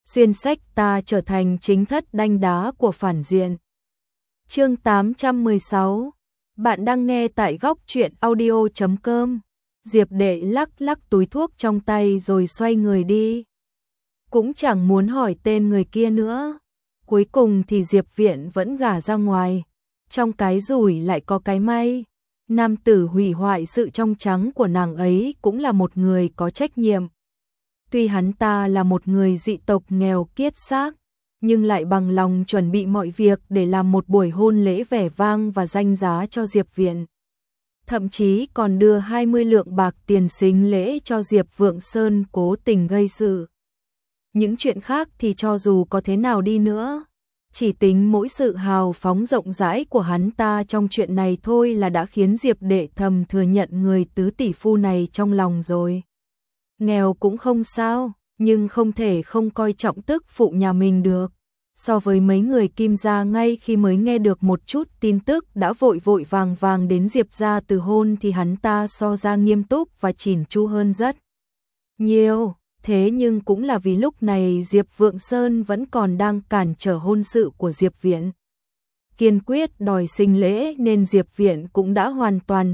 xuyên sách ta trở thành chính thất đanh đá của phản diện. Chương 816. Bạn đang nghe tại góc truyện audio.com. Diệp Đệ lắc lắc túi thuốc trong tay rồi xoay người đi. Cũng chẳng muốn hỏi tên người kia nữa. Cuối cùng thì Diệp Viện vẫn gả ra ngoài. Trong cái rủi lại có cái may. Nam tử hủy hoại sự trong trắng của nàng ấy cũng là một người có trách nhiệm. Tuy hắn ta là một người dị tộc nghèo kiết xác, nhưng lại bằng lòng chuẩn bị mọi việc để làm một buổi hôn lễ vẻ vang và danh giá cho Diệp Viện. Thậm chí còn đưa 20 lượng bạc tiền sính lễ cho Diệp Vượng Sơn cố tình gây sự. Những chuyện khác thì cho dù có thế nào đi nữa, chỉ tính mỗi sự hào phóng rộng rãi của hắn ta trong chuyện này thôi là đã khiến Diệp Đệ thầm thừa nhận người tứ tỷ phu này trong lòng rồi. Nghèo cũng không sao, nhưng không thể không coi trọng tức phụ nhà mình được. So với mấy người Kim gia ngay khi mới nghe được một chút tin tức đã vội vội vàng vàng đến Diệp gia từ hôn thì hắn ta so ra nghiêm túc và chỉn chu hơn rất nhiều. Thế nhưng cũng là vì lúc này Diệp Vượng Sơn vẫn còn đang cản trở hôn sự của Diệp Viện. Kiên quyết đòi sinh lễ nên Diệp Viện cũng đã hoàn toàn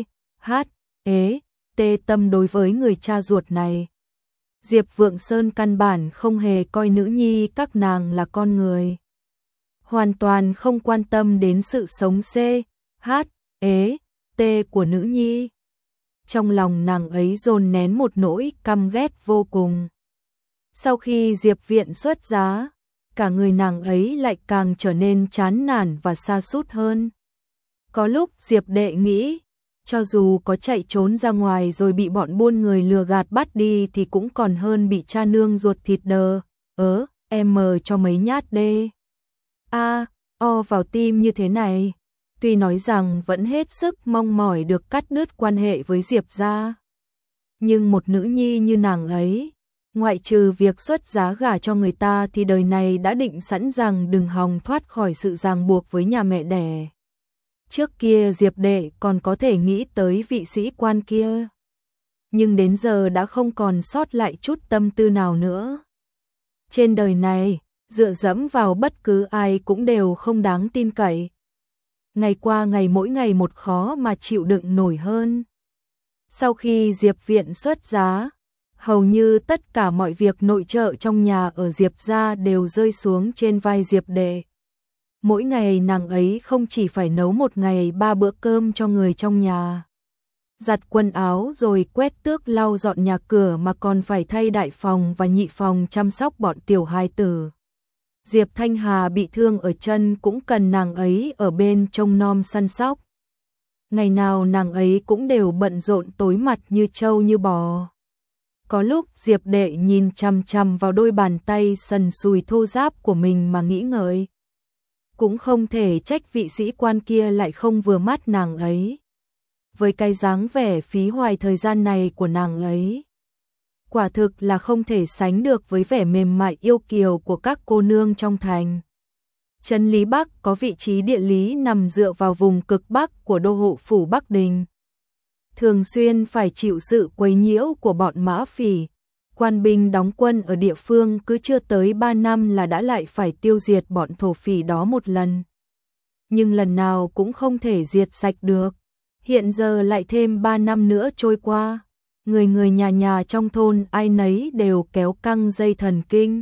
tê tâm đối với người cha ruột này. Diệp Vượng Sơn căn bản không hề coi nữ nhi các nàng là con người. Hoàn toàn không quan tâm đến sự sống của nữ nhi. Trong lòng nàng ấy dồn nén một nỗi căm ghét vô cùng. Sau khi Diệp Viện xuất giá, cả người nàng ấy lại càng trở nên chán nản và sa sút hơn. Có lúc Diệp Đệ nghĩ, cho dù có chạy trốn ra ngoài rồi bị bọn buôn người lừa gạt bắt đi thì cũng còn hơn bị cha nương ruột thịt cho mấy nhát vào tim như thế này. Tuy nói rằng vẫn hết sức mong mỏi được cắt đứt quan hệ với Diệp gia, nhưng một nữ nhi như nàng ấy, ngoại trừ việc xuất giá gả cho người ta thì đời này đã định sẵn rằng đừng hòng thoát khỏi sự ràng buộc với nhà mẹ đẻ. Trước kia Diệp Đệ còn có thể nghĩ tới vị sĩ quan kia, nhưng đến giờ đã không còn sót lại chút tâm tư nào nữa. Trên đời này, dựa dẫm vào bất cứ ai cũng đều không đáng tin cậy. Ngày qua ngày mỗi ngày một khó mà chịu đựng nổi hơn. Sau khi Diệp Viện xuất giá, hầu như tất cả mọi việc nội trợ trong nhà ở Diệp gia đều rơi xuống trên vai Diệp Đệ. Mỗi ngày nàng ấy không chỉ phải nấu một ngày 3 bữa cơm cho người trong nhà, giặt quần áo rồi quét tước lau dọn nhà cửa mà còn phải thay đại phòng và nhị phòng chăm sóc bọn tiểu hài tử. Diệp Thanh Hà bị thương ở chân cũng cần nàng ấy ở bên trông nom săn sóc. Ngày nào nàng ấy cũng đều bận rộn tối mặt như trâu như bò. Có lúc Diệp Đệ nhìn chằm chằm vào đôi bàn tay sần sùi thô ráp của mình mà nghĩ ngợi. Cũng không thể trách vị sĩ quan kia lại không vừa mắt nàng ấy. Với cái dáng vẻ phí hoài thời gian này của nàng ấy, quả thực là không thể sánh được với vẻ mềm mại yêu kiều của các cô nương trong thành. Trấn Lý Bắc có vị trí địa lý nằm dựa vào vùng cực Bắc của đô hộ phủ Bắc Đình. Thường xuyên phải chịu sự quấy nhiễu của bọn mã phỉ. Quan binh đóng quân ở địa phương cứ chưa tới 3 năm là đã lại phải tiêu diệt bọn thổ phỉ đó một lần. Nhưng lần nào cũng không thể diệt sạch được. Hiện giờ lại thêm 3 năm nữa trôi qua. Người nhà nhà trong thôn ai nấy đều kéo căng dây thần kinh.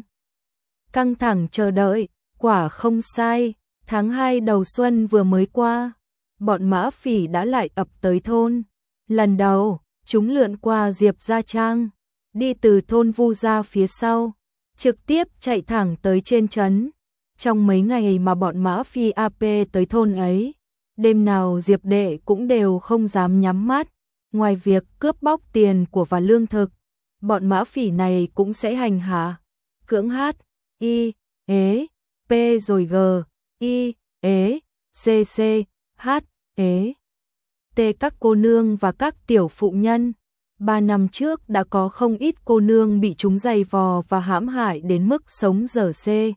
Căng thẳng chờ đợi, quả không sai, tháng 2 đầu xuân vừa mới qua, bọn mã phỉ đã lại ập tới thôn. Lần đầu, chúng lượn qua Diệp gia trang, đi từ thôn Vu gia phía sau, trực tiếp chạy thẳng tới trên trấn. Trong mấy ngày mà bọn mã phi AP tới thôn ấy, đêm nào Diệp Đệ cũng đều không dám nhắm mắt. Ngoài việc cướp bóc tiền của và lương thực, bọn mã phỉ này cũng sẽ hành hạ, cưỡng P rồi T các cô nương và các tiểu phụ nhân. 3 năm trước đã có không ít cô nương bị chúng giày vò và hãm hại đến mức sống dở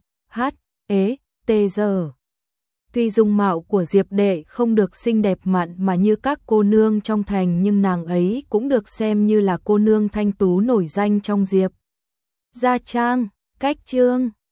giờ. Tuy dung mạo của Diệp Đệ không được xinh đẹp mặn mà như các cô nương trong thành, nhưng nàng ấy cũng được xem như là cô nương thanh tú nổi danh trong Diệp gia trang. Cách chương